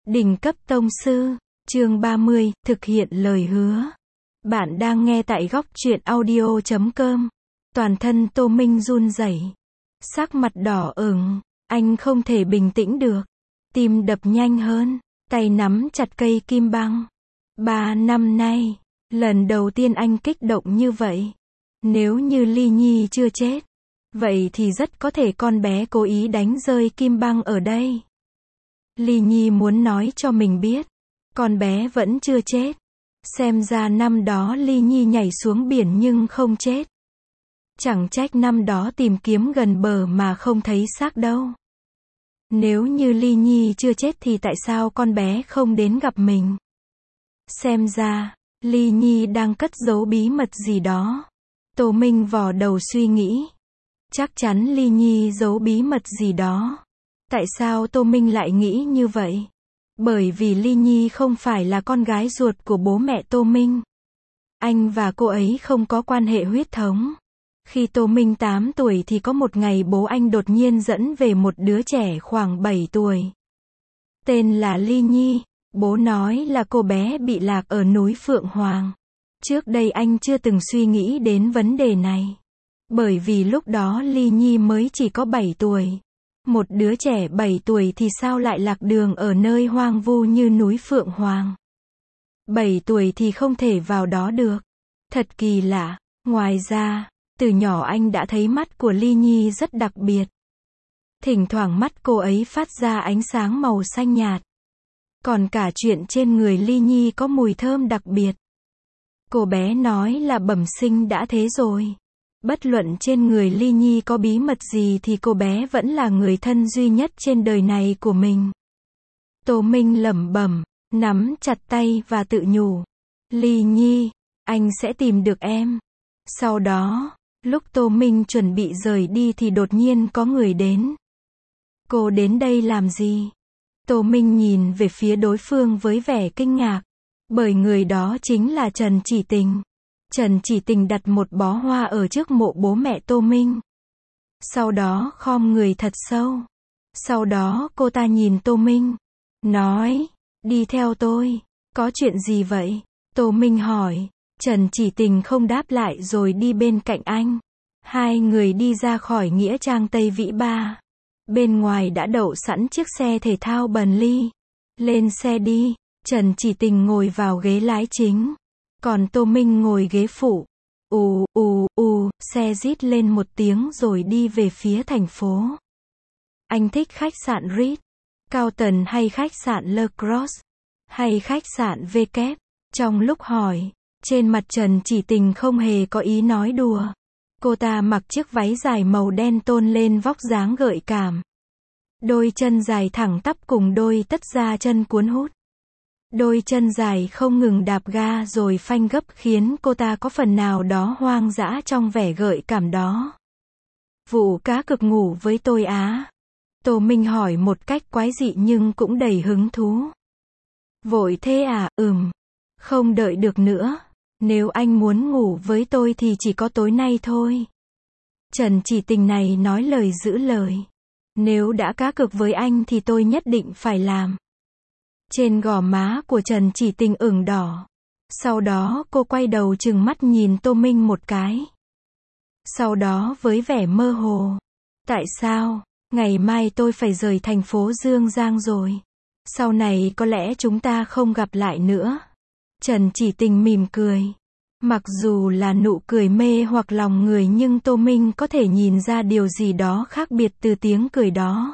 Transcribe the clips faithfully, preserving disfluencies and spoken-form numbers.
Đỉnh cấp tông sư, chương ba mươi, thực hiện lời hứa. Bạn đang nghe tại góc truyện audio chấm com. Toàn thân Tô Minh run rẩy, sắc mặt đỏ ửng, anh không thể bình tĩnh được. Tim đập nhanh hơn, tay nắm chặt cây kim băng. Ba năm nay, lần đầu tiên anh kích động như vậy. Nếu như Ly Nhi chưa chết, vậy thì rất có thể con bé cố ý đánh rơi kim băng ở đây. Ly Nhi muốn nói cho mình biết, con bé vẫn chưa chết. Xem ra năm đó Ly Nhi nhảy xuống biển nhưng không chết. Chẳng trách năm đó tìm kiếm gần bờ mà không thấy xác đâu. Nếu như Ly Nhi chưa chết thì tại sao con bé không đến gặp mình? Xem ra, Ly Nhi đang cất giấu bí mật gì đó. Tô Minh vò đầu suy nghĩ. Chắc chắn Ly Nhi giấu bí mật gì đó. Tại sao Tô Minh lại nghĩ như vậy? Bởi vì Ly Nhi không phải là con gái ruột của bố mẹ Tô Minh. Anh và cô ấy không có quan hệ huyết thống. Khi Tô Minh tám tuổi thì có một ngày bố anh đột nhiên dẫn về một đứa trẻ khoảng bảy tuổi. Tên là Ly Nhi. Bố nói là cô bé bị lạc ở núi Phượng Hoàng. Trước đây anh chưa từng suy nghĩ đến vấn đề này. Bởi vì lúc đó Ly Nhi mới chỉ có bảy tuổi. Một đứa trẻ bảy tuổi thì sao lại lạc đường ở nơi hoang vu như núi Phượng Hoàng. bảy tuổi thì không thể vào đó được. Thật kỳ lạ. Ngoài ra, từ nhỏ anh đã thấy mắt của Ly Nhi rất đặc biệt. Thỉnh thoảng mắt cô ấy phát ra ánh sáng màu xanh nhạt. Còn cả chuyện trên người Ly Nhi có mùi thơm đặc biệt. Cô bé nói là bẩm sinh đã thế rồi. Bất luận trên người Ly Nhi có bí mật gì thì cô bé vẫn là người thân duy nhất trên đời này của mình. Tô Minh lẩm bẩm, nắm chặt tay và tự nhủ. Ly Nhi, anh sẽ tìm được em. Sau đó, lúc Tô Minh chuẩn bị rời đi thì đột nhiên có người đến. Cô đến đây làm gì? Tô Minh nhìn về phía đối phương với vẻ kinh ngạc. Bởi người đó chính là Trần Chỉ Tình. Trần Chỉ Tình đặt một bó hoa ở trước mộ bố mẹ Tô Minh. Sau đó khom người thật sâu. Sau đó cô ta nhìn Tô Minh. Nói, đi theo tôi. Có chuyện gì vậy? Tô Minh hỏi. Trần Chỉ Tình không đáp lại rồi đi bên cạnh anh. Hai người đi ra khỏi nghĩa trang Tây Vĩ Ba. Bên ngoài đã đậu sẵn chiếc xe thể thao Bentley. Lên xe đi. Trần Chỉ Tình ngồi vào ghế lái chính. Còn Tô Minh ngồi ghế phụ. Ù, ù, ù, xe rít lên một tiếng rồi đi về phía thành phố. Anh thích khách sạn Ritz, Carlton hay khách sạn Le Cross, hay khách sạn V Kép? Trong lúc hỏi, trên mặt Trần Chỉ Tình không hề có ý nói đùa. Cô ta mặc chiếc váy dài màu đen tôn lên vóc dáng gợi cảm. Đôi chân dài thẳng tắp cùng đôi tất da chân cuốn hút. Đôi chân dài không ngừng đạp ga rồi phanh gấp khiến cô ta có phần nào đó hoang dã trong vẻ gợi cảm đó. Vụ cá cực ngủ với tôi á? Tô Minh hỏi một cách quái dị nhưng cũng đầy hứng thú. Vội thế à? Ừm. Không đợi được nữa. Nếu anh muốn ngủ với tôi thì chỉ có tối nay thôi. Trần Chỉ Tình này nói lời giữ lời. Nếu đã cá cược với anh thì tôi nhất định phải làm. Trên gò má của Trần Chỉ Tình ửng đỏ. Sau đó cô quay đầu trừng mắt nhìn Tô Minh một cái. Sau đó với vẻ mơ hồ. Tại sao? Ngày mai tôi phải rời thành phố Dương Giang rồi. Sau này có lẽ chúng ta không gặp lại nữa. Trần Chỉ Tình mỉm cười. Mặc dù là nụ cười mê hoặc lòng người nhưng Tô Minh có thể nhìn ra điều gì đó khác biệt từ tiếng cười đó.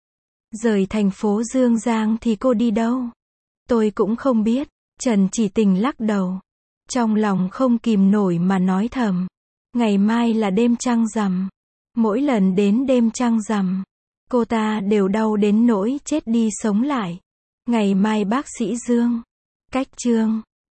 Rời thành phố Dương Giang thì cô đi đâu? Tôi cũng không biết. Trần Chỉ Tình lắc đầu. Trong lòng không kìm nổi mà nói thầm. Ngày mai là đêm trăng rằm. Mỗi lần đến đêm trăng rằm, cô ta đều đau đến nỗi chết đi sống lại. Ngày mai bác sĩ Dương. Cách chương.